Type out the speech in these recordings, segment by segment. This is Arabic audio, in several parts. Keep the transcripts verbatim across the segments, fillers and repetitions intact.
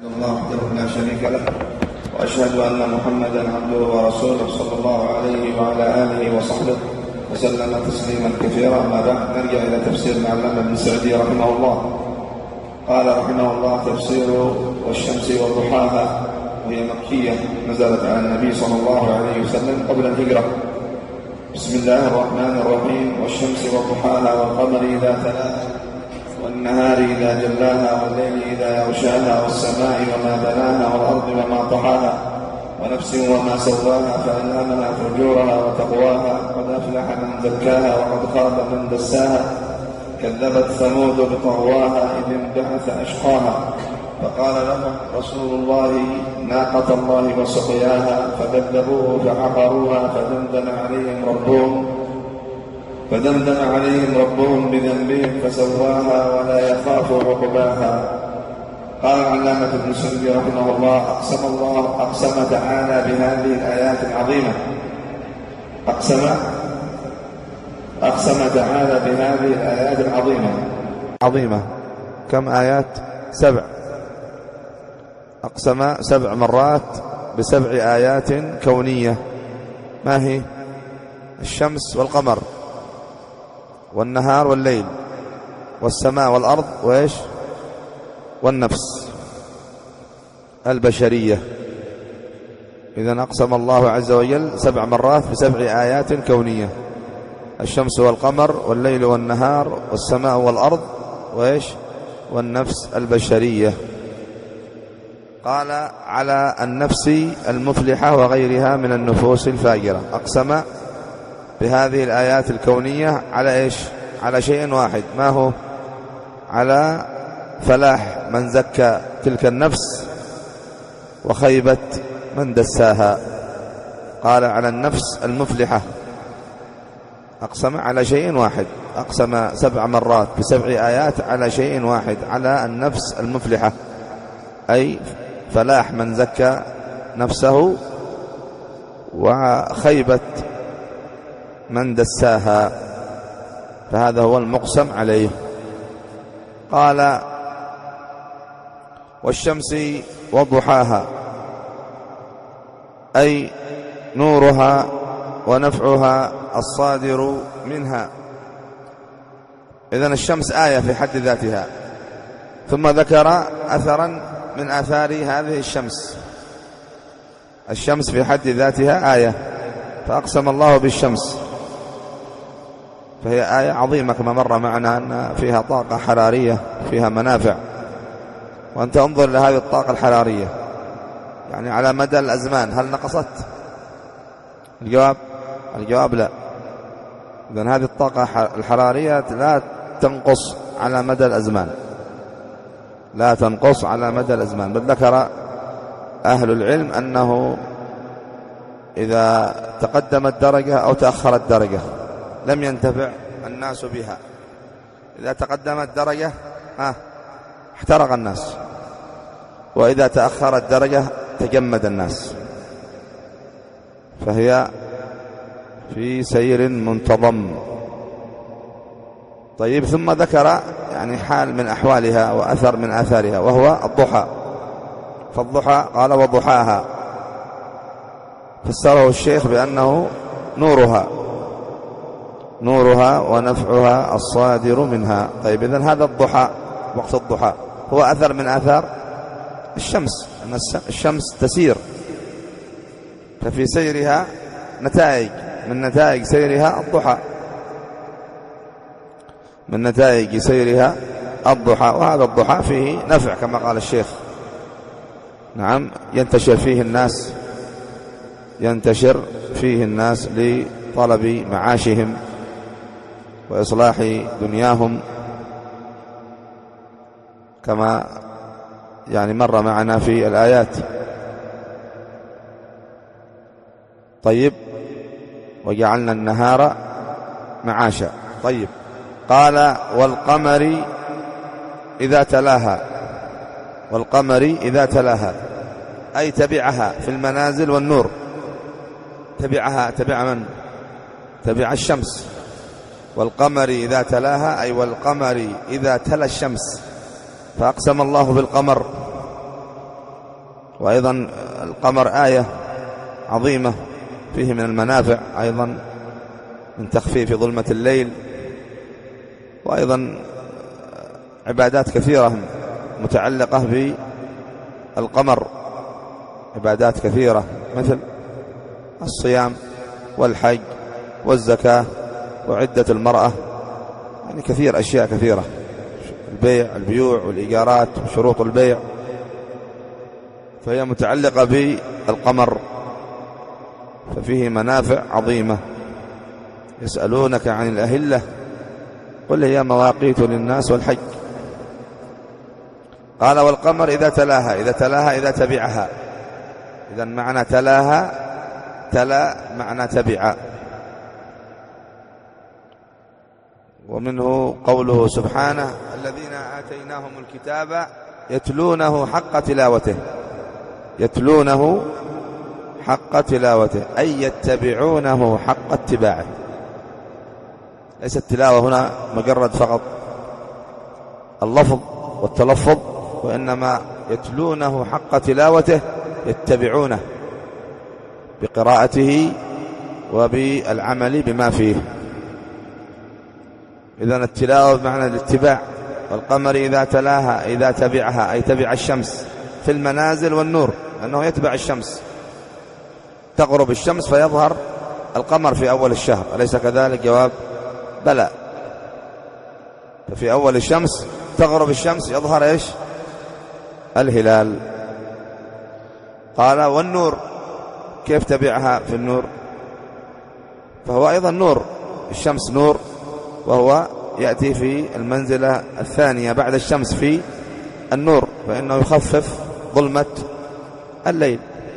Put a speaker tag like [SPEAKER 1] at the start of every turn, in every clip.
[SPEAKER 1] الله وحده لا شريك له، وأشهد أن محمدا عبده ورسوله صلى الله عليه وعلى آله وصحبه وسلم تسليما كثيرا. أما بعد، نرجع إلى تفسير العلامة ابن سعدي رحمه الله. قال رحمه الله: تفسير والشمس وضحاها، وهي مكية، نزلت على النبي صلى الله عليه وسلم قبل الهجرة. بسم الله الرحمن الرحيم: والشمس وضحاها والقمر إذا تلاها والنهار إذا جلاها والليل إذا يغشاها والسماء وما بناها والأرض وما طحاها ونفس وما سواها فألهمها فجورها وتقواها. قد أفلح من زكاها وقد خاب من دساها. كذبت ثمود بطغواها إذ انبعث أشقاها. فقال لهم رسول الله ناقة الله وسقياها فكذبوه فعقروها فدمدم عليهم ربهم فدمدم عليهم ربهم بذنبهم فسواها ولا يخاف عقباها. قال العلامة ابن سعدي رحمه الله: أقسم الله أقسم تعالى بهذه الآيات العظيمة أقسم أقسم تعالى بهذه الآيات العظيمة
[SPEAKER 2] عظيمة كم آيات؟ سبع. أقسم سبع مرات بسبع آيات كونية. ما هي؟ الشمس والقمر والنهار والليل والسماء والأرض وإيش؟ والنفس البشرية. إذن أقسم الله عز وجل سبع مرات بسبع آيات كونية: الشمس والقمر والليل والنهار والسماء والأرض وإيش؟ والنفس البشرية. قال على النفس المفلحة وغيرها من النفوس الفاجرة. أقسم بهذه الآيات الكونية على إيش؟ على شيء واحد. ما هو؟ على فلاح من زكى تلك النفس وخيبة من دساها. قال على النفس المفلحة. أقسم على شيء واحد، أقسم سبع مرات بسبع آيات على شيء واحد: على النفس المفلحة، أي فلاح من زكى نفسه وخيبة من دساها، فهذا هو المقسم عليه. قال: والشمس وضحاها، أي نورها ونفعها الصادر منها. إذن الشمس آية في حد ذاتها، ثم ذكر أثرا من آثار هذه الشمس. الشمس في حد ذاتها آية، فأقسم الله بالشمس، فهي آية عظيمة كما مر معنا أن فيها طاقة حرارية، فيها منافع. وأنت انظر لهذه الطاقة الحرارية، يعني على مدى الأزمان هل نقصت؟ الجواب الجواب لا. إذن هذه الطاقة الحرارية لا تنقص على مدى الأزمان، لا تنقص على مدى الأزمان. بل ذكر أهل العلم أنه إذا تقدمت درجة أو تأخرت درجة لم ينتفع الناس بها. إذا تقدمت درجة ها احترق الناس، وإذا تأخرت درجة تجمد الناس، فهي في سير منتظم. طيب، ثم ذكر يعني حال من أحوالها وأثر من آثارها، وهو الضحى. فالضحى قال وضحاها، فسره الشيخ بأنه نورها نورها ونفعها الصادر منها. طيب، إذن هذا الضحى، وقت الضحى هو أثر من آثار الشمس، أن الشمس تسير، ففي سيرها نتائج، من نتائج سيرها الضحى، من نتائج سيرها الضحى. وهذا الضحى فيه نفع كما قال الشيخ. نعم، ينتشر فيه الناس ينتشر فيه الناس لطلب معاشهم وإصلاح دنياهم، كما يعني مر معنا في الآيات. طيب، وجعلنا النهار معاشا. طيب، قال والقمر إذا تلاها، والقمر إذا تلاها أي تبعها في المنازل والنور. تبعها، تبع من؟ تبع الشمس. والقمر إذا تلاها أي والقمر إذا تلا الشمس. فأقسم الله بالقمر وأيضا القمر آية عظيمة فيه من المنافع أيضا من تخفيف ظلمة الليل، وأيضا عبادات كثيرة متعلقة بالقمر، عبادات كثيرة مثل الصيام والحج والزكاة وعدة المرأة، يعني كثير أشياء كثيرة، البيع البيوع والإيجارات وشروط البيع، فهي متعلقة بالقمر، ففيه منافع عظيمة. يسألونك عن الأهلة قل هي مواقيت للناس والحج. قال والقمر إذا تلاها، إذا تلاها إذا تبعها، إذا معنى تلاها تلا معنى تبع. ومنه قوله سبحانه الذين آتيناهم الكتاب يتلونه حق تلاوته، يتلونه حق تلاوته أي يتبعونه حق اتباعه، ليس التلاوة هنا مجرد فقط اللفظ والتلفظ، وإنما يتلونه حق تلاوته، يتبعونه بقراءته وبالعمل بما فيه. إذن التلاوة بمعنى الاتباع. والقمر إذا تلاها إذا تبعها أي تبع الشمس في المنازل والنور، أنه يتبع الشمس، تغرب الشمس فيظهر القمر في أول الشهر، أليس كذلك؟ جواب بلى. ففي أول الشمس تغرب الشمس يظهر إيش؟ الهلال. قال والنور كيف تبعها في النور؟ فهو أيضا نور، الشمس نور، وهو يأتي في المنزلة الثانية بعد الشمس في النور، فإنه يخفف ظلمة الليل.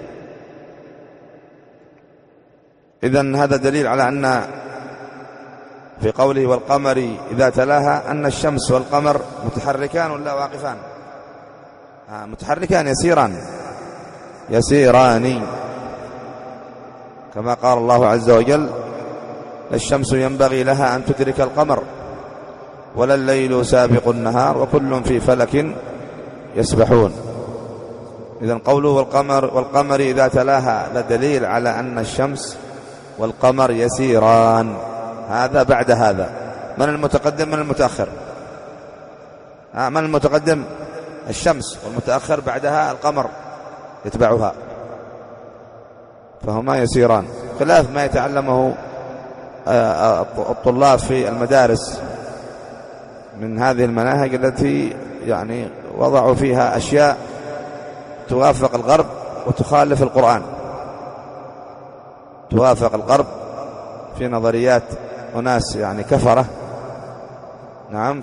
[SPEAKER 2] إذن هذا دليل على أن في قوله والقمر إذا تلاها أن الشمس والقمر متحركان ولا واقفان؟ آه متحركان، يسيران يسيران كما قال الله عز وجل الشمس ينبغي لها أن تدرك القمر ولا الليل سابق النهار وكل في فلك يسبحون. إذن قوله والقمر والقمر إذا تلاها لدليل على أن الشمس والقمر يسيران. هذا بعد هذا. من المتقدم من المتأخر؟ آه من المتقدم؟ الشمس، والمتأخر بعدها القمر يتبعها، فهما يسيران، خلاف ما يتعلمه الطلاب في المدارس من هذه المناهج التي يعني وضعوا فيها أشياء توافق الغرب وتخالف القرآن، توافق الغرب في نظريات أناس يعني كفرة، نعم،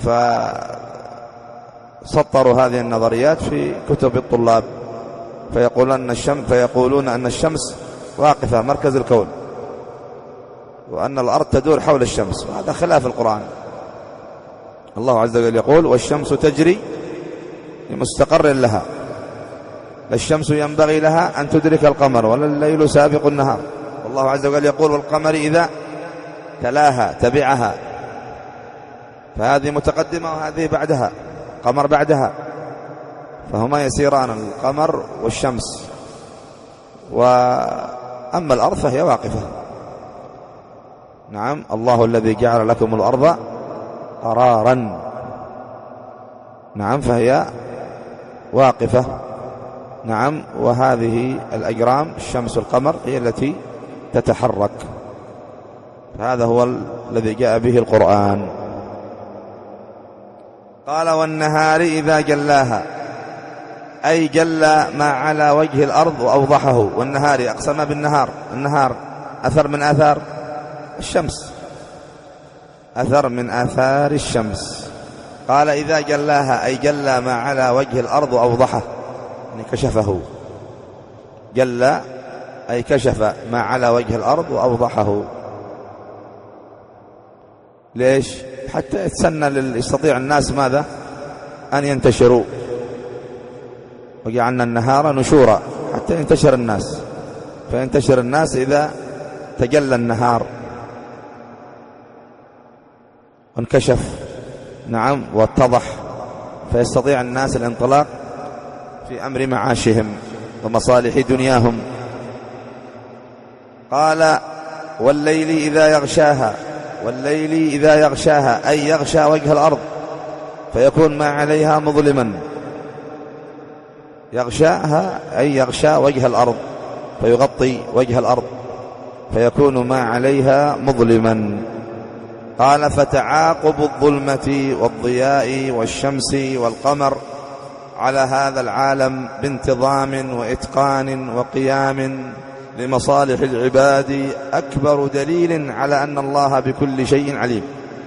[SPEAKER 2] فسطروا هذه النظريات في كتب الطلاب، فيقولون أن الشمس فيقولون أن الشمس واقفة مركز الكون، وأن الأرض تدور حول الشمس، وهذا خلاف القرآن. الله عز وجل يقول والشمس تجري لمستقر لها، الشمس ينبغي لها أن تدرك القمر ولا الليل سابق النهار. والله عز وجل يقول والقمر إذا تلاها تبعها، فهذه متقدمة وهذه بعدها، قمر بعدها، فهما يسيران القمر والشمس. وأما الأرض فهي واقفة، نعم، الله الذي جعل لكم الأرض قرارا، نعم، فهي واقفة، نعم، وهذه الأجرام الشمس والقمر هي التي تتحرك، هذا هو الذي جاء به القرآن. قال والنهار إذا جلاها أي جلى ما على وجه الأرض وأوضحه. والنهار أقسم بالنهار، النهار أثر من آثار الشمس، أثر من آثار الشمس. قال إذا جلاها أي جلى ما على وجه الأرض وأوضحه، يعني كشفه، جلى أي كشف ما على وجه الأرض وأوضحه. ليش؟ حتى يتسنى يستطيع الناس ماذا؟ أن ينتشروا، وجعلنا النهار نشورا حتى ينتشر الناس، فينتشر الناس إذا تجلى النهار وانكشف، نعم، واتضح، فيستطيع الناس الانطلاق في أمر معاشهم. ومصالح دنياهم. قال والليل إذا يغشاها، والليل إذا يغشاها أي يغشى وجه الأرض فيكون ما عليها مظلما، يغشاها أي يغشى وجه الأرض فيغطي وجه الأرض فيكون ما عليها مظلما. قال فتعاقب الظلمة والضياء والشمس والقمر على هذا العالم بانتظام وإتقان وقيام لمصالح العباد أكبر دليل على أن الله بكل شيء عليم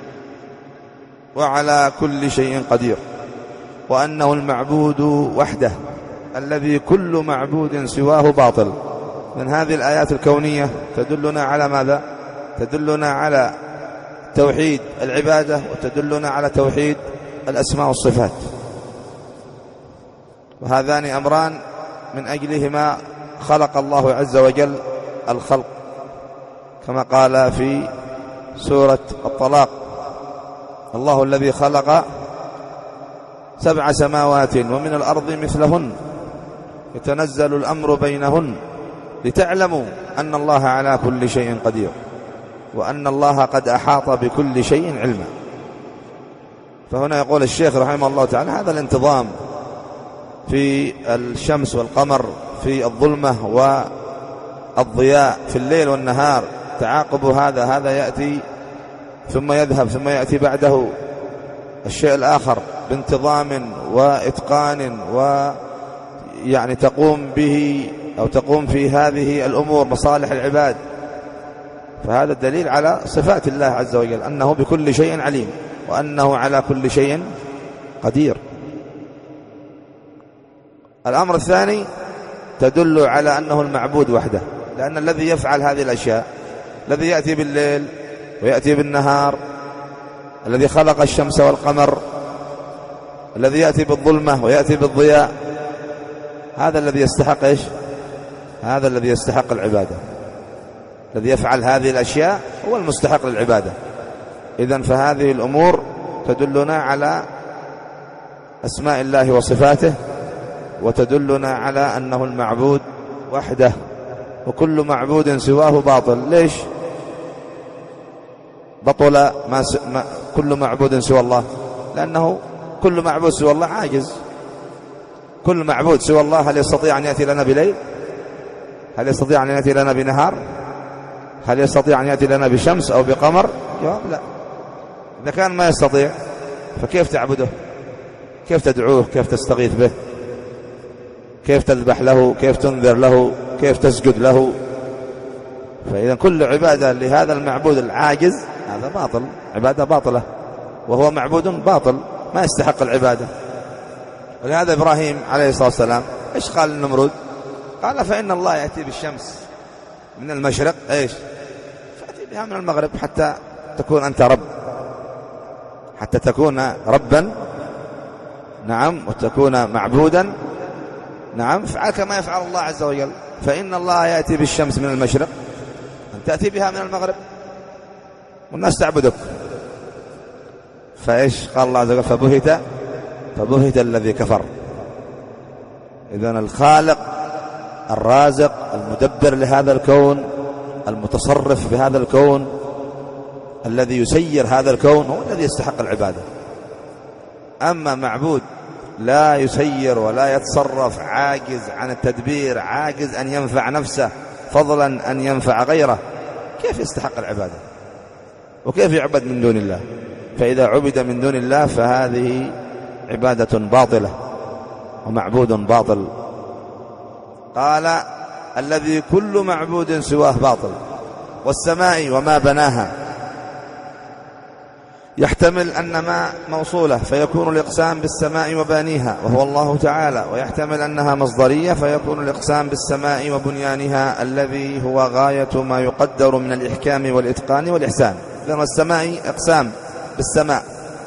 [SPEAKER 2] وعلى كل شيء قدير، وأنه المعبود وحده الذي كل معبود سواه باطل. من هذه الآيات الكونية تدلنا على ماذا؟ تدلنا على توحيد العبادة وتدلنا على توحيد الأسماء والصفات، وهذان أمران من أجلهما خلق الله عز وجل الخلق، كما قال في سورة الطلاق: الله الذي خلق سبع سماوات ومن الأرض مثلهن يتنزل الأمر بينهن لتعلموا أن الله على كل شيء قدير وأن الله قد أحاط بكل شيء علما. فهنا يقول الشيخ رحمه الله تعالى هذا الانتظام في الشمس والقمر، في الظلمة والضياء، في الليل والنهار، تعاقب هذا هذا يأتي ثم يذهب ثم يأتي بعده الشيء الآخر بانتظام وإتقان، ويعني تقوم به أو تقوم في هذه الأمور مصالح العباد. فهذا الدليل على صفات الله عز وجل أنه بكل شيء عليم وأنه على كل شيء قدير. الأمر الثاني تدل على أنه المعبود وحده، لأن الذي يفعل هذه الأشياء، الذي يأتي بالليل ويأتي بالنهار، الذي خلق الشمس والقمر، الذي يأتي بالظلمة ويأتي بالضياء، هذا الذي يستحق إيش؟ هذا الذي يستحق العبادة. الذي يفعل هذه الأشياء هو المستحق للعبادة. إذن فهذه الأمور تدلنا على أسماء الله وصفاته، وتدلنا على أنه المعبود وحده، وكل معبود سواه باطل. ليش؟ بطل ما, س... ما كل معبود سوى الله، لأنه كل معبود سوى الله عاجز. كل معبود سوى الله هل يستطيع أن يأتي لنا بليل؟ هل يستطيع أن يأتي لنا بنهار؟ هل يستطيع أن يأتي لنا بشمس أو بقمر؟ جواب لا. إذا كان ما يستطيع فكيف تعبده؟ كيف تدعوه؟ كيف تستغيث به؟ كيف تذبح له؟ كيف تنذر له؟ كيف تسجد له؟ فإذا كل عبادة لهذا المعبود العاجز هذا باطل، عبادة باطلة، وهو معبود باطل ما يستحق العبادة. ولهذا إبراهيم عليه الصلاة والسلام إيش قال للنمرود؟ قال فإن الله يأتي بالشمس من المشرق إيش؟ فأتي بها من المغرب حتى تكون أنت رب، حتى تكون ربا، نعم، وتكون معبودا، نعم. افعل كما يفعل الله عز وجل، فإن الله يأتي بالشمس من المشرق، أن تأتي بها من المغرب والناس تعبدك. فإيش قال الله عز وجل؟ فبهت فبهت الذي كفر. إذن الخالق الرازق المدبر لهذا الكون، المتصرف بهذا الكون، الذي يسير هذا الكون، هو الذي يستحق العبادة. أما معبود لا يسير ولا يتصرف، عاجز عن التدبير، عاجز أن ينفع نفسه فضلا أن ينفع غيره، كيف يستحق العبادة؟ وكيف يعبد من دون الله؟ فإذا عبد من دون الله فهذه عبادة باطلة ومعبود باطل. قال الذي كل معبود سواه باطل. والسماء وما بناها، يحتمل أن ما موصولة فيكون الإقسام بالسماء وبانيها وهو الله تعالى، ويحتمل أنها مصدرية فيكون الإقسام بالسماء وبنيانها الذي هو غاية ما يقدر من الإحكام والإتقان والإحسان. لأن السماء إقسام بالسماء.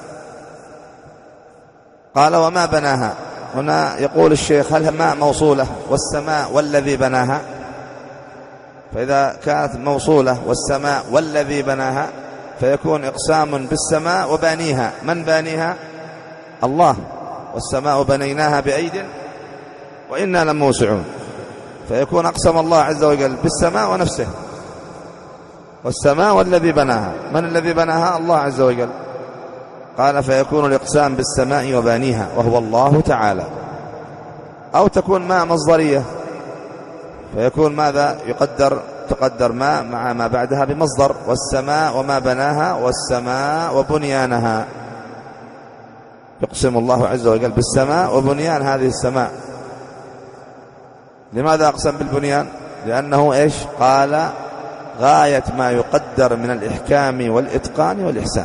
[SPEAKER 2] قال وما بناها، هنا يقول الشيخ هل ما موصولة والسماء والذي بناها؟ فإذا كانت موصولة والسماء والذي بناها فيكون إقسام بالسماء وبانيها. من بانيها؟ الله. والسماء بنيناها بأيد وإنا لموسعون. فيكون أقسم الله عز وجل بالسماء ونفسه، والسماء والذي بناها. من الذي بناها؟ الله عز وجل. قال فيكون الإقسام بالسماء وبانيها وهو الله تعالى. أو تكون ما مصدرية، فيكون ماذا؟ يقدر تقدر ما مع ما بعدها بمصدر، والسماء وما بناها، والسماء وبنيانها. يقسم الله عز وجل بالسماء وبنيان هذه السماء. لماذا أقسم بالبنيان؟ لأنه إيش؟ قال غاية ما يقدر من الإحكام والإتقان والإحسان.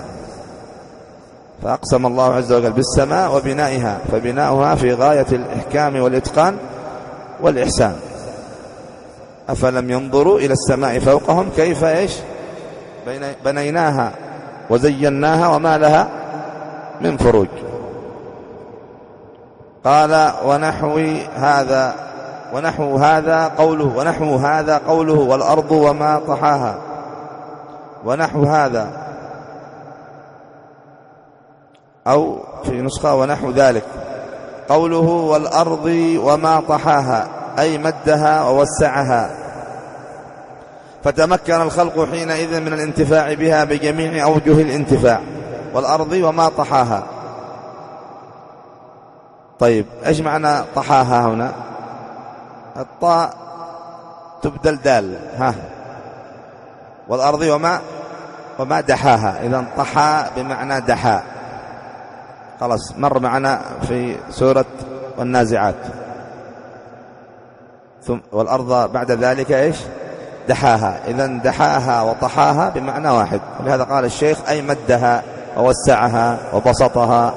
[SPEAKER 2] فأقسم الله عز وجل بالسماء وبنائها، فبناؤها في غاية الإحكام والإتقان والإحسان. أفلم ينظروا إلى السماء فوقهم كيف إيش بنيناها وزيناها وما لها من فروج. قال ونحو هذا ونحو هذا قوله ونحو هذا قوله والأرض وما طحاها. ونحو هذا، أو في نسخة ونحو ذلك قوله والأرض وما طحاها، أي مدها ووسعها، فتمكن الخلق حينئذ من الانتفاع بها بجميع أوجه الانتفاع. والأرض وما طحاها. طيب إيش معنى طحاها هنا؟ الطاء تبدل دال، ها، والأرض وما وما دحاها. إذن طحا بمعنى دحا، خلاص مر معنا في سورة والنازعات. ثم والأرض بعد ذلك إيش؟ دحاها. إذن دحاها وطحاها بمعنى واحد. ولهذا قال الشيخ أي مدها ووسعها وبسطها،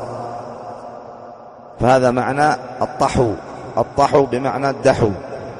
[SPEAKER 2] فهذا معنى الطحو. الطحو بمعنى الدحو.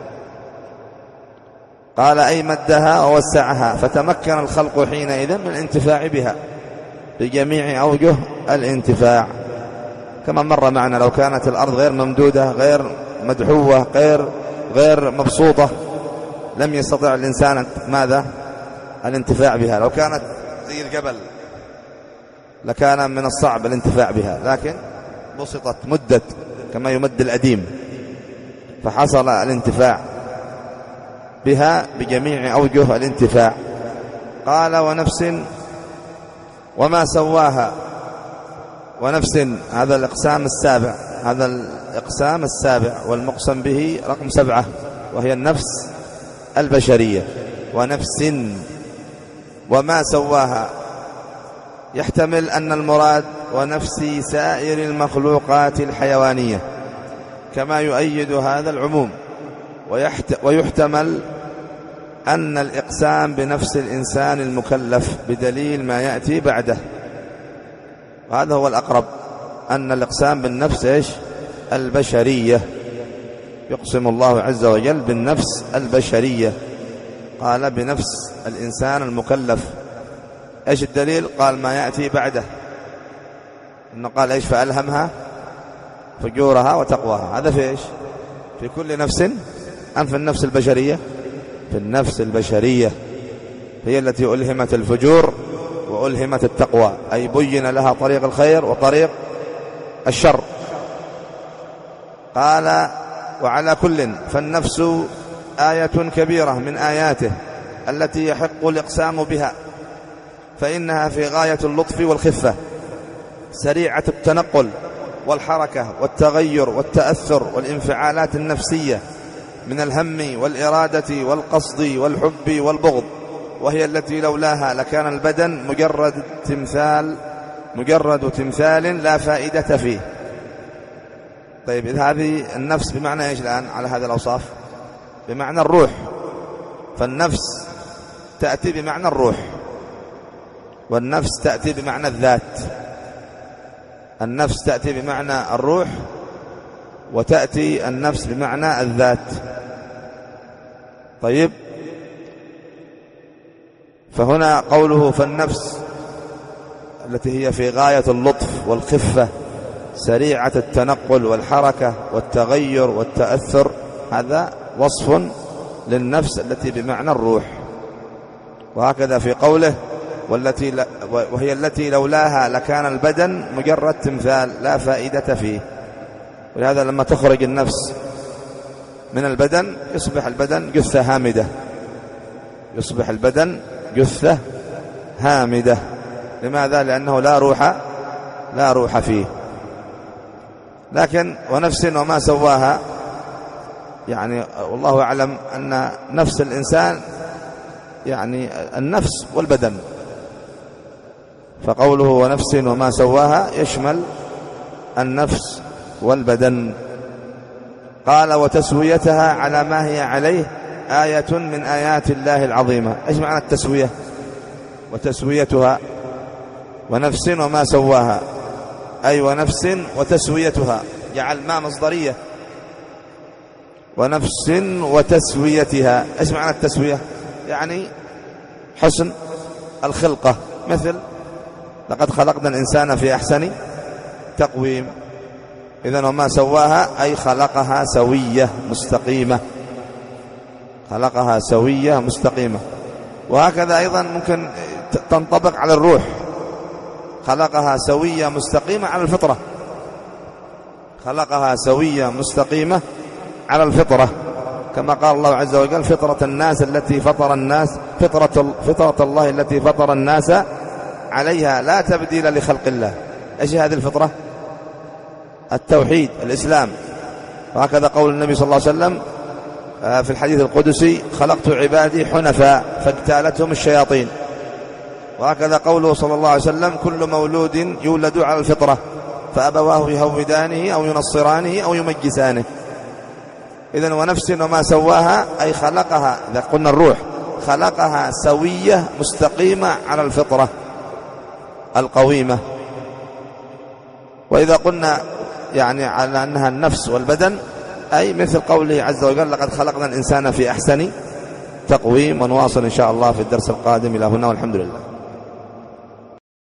[SPEAKER 2] قال أي مدها ووسعها، فتمكن الخلق حينئذ من الانتفاع بها بجميع أوجه الانتفاع. كما مر معنا لو كانت الأرض غير ممدودة غير مدحوة غير غير مبسوطة لم يستطع الإنسان ماذا؟ الانتفاع بها. لو كانت زي الجبل لكان من الصعب الانتفاع بها، لكن بسطت مدت كما يمد الأديم، فحصل الانتفاع بها بجميع أوجه الانتفاع. قال ونفس وما سواها. ونفس، هذا الإقسام السابع، هذا الإقسام السابع والمقسم به رقم سبعة، وهي النفس البشرية. ونفس وما سواها، يحتمل أن المراد ونفس سائر المخلوقات الحيوانية، كما يؤيد هذا العموم. ويحتمل أن الإقسام بنفس الإنسان المكلف بدليل ما يأتي بعده. وهذا هو الأقرب، أن الإقسام بالنفس إيش؟ البشرية. يقسم الله عز وجل بالنفس البشرية، قال بنفس الإنسان المكلف. إيش الدليل؟ قال ما يأتي بعده، إنه قال إيش؟ فألهمها فجورها وتقواها. هذا في إيش؟ في كل نفس أم في النفس البشرية؟ في النفس البشرية، هي التي ألهمت الفجور وألهمت التقوى، أي بين لها طريق الخير وطريق الشر. قال وعلى كل، فالنفس آية كبيرة من آياته التي يحق الإقسام بها، فإنها في غاية اللطف والخفة، سريعة التنقل والحركة والتغير والتأثر والانفعالات النفسية من الهم والإرادة والقصد والحب والبغض، وهي التي لولاها لكان البدن مجرد تمثال مجرد تمثال لا فائدة فيه. طيب إذ هذه النفس بمعنى إيش الآن على هذه الأوصاف؟ بمعنى الروح. فالنفس تأتي بمعنى الروح، والنفس تأتي بمعنى الذات. النفس تأتي بمعنى الروح، وتأتي النفس بمعنى الذات. طيب، فهنا قوله فالنفس التي هي في غاية اللطف والخفة، سريعة التنقل والحركة والتغير والتأثر، هذا وصف للنفس التي بمعنى الروح. وهكذا في قوله والتي ل... وهي التي لولاها لكان البدن مجرد تمثال لا فائدة فيه. ولهذا لما تخرج النفس من البدن يصبح البدن جثة هامدة، يصبح البدن جثة هامدة. لماذا؟ لأنه لا روح لا روح فيه. لكن ونفس وما سواها، يعني والله أعلم أن نفس الإنسان يعني النفس والبدن، فقوله ونفس وما سواها يشمل النفس والبدن. قال وتسويتها على ما هي عليه آية من آيات الله العظيمة. إيش معنى التسوية؟ وتسويتها ونفس وما سواها أي ونفس وتسويتها، جعل ما مصدرية، ونفس وتسويتها. إيش معنى التسوية؟ يعني حسن الخلقة، مثل لقد خلقنا الإنسان في أحسن تقويم. إذن وما سواها أي خلقها سوية مستقيمة، خلقها سوية مستقيمة. وهكذا أيضا ممكن تنطبق على الروح، خلقها سوية مستقيمة على الفطرة، خلقها سوية مستقيمة على الفطرة، كما قال الله عز وجل فطرة الناس التي فطر الناس فطرة, فطرة الله التي فطر الناس عليها لا تبديل لخلق الله. ايش هذه الفطرة؟ التوحيد، الإسلام. وهكذا قول النبي صلى الله عليه وسلم في الحديث القدسي خلقت عبادي حنفاء فاجتالتهم الشياطين. وهكذا قوله صلى الله عليه وسلم كل مولود يولد على الفطرة فأبواه يهودانه أو ينصرانه أو يمجسانه. إذن ونفس وما سواها أي خلقها، إذا قلنا الروح خلقها سوية مستقيمة على الفطرة القويمة. وإذا قلنا يعني على أنها النفس والبدن أي مثل قوله عز وجل لقد خلقنا الإنسان في أحسن تقويم. ونواصل إن شاء الله في الدرس القادم. إلى هنا والحمد لله.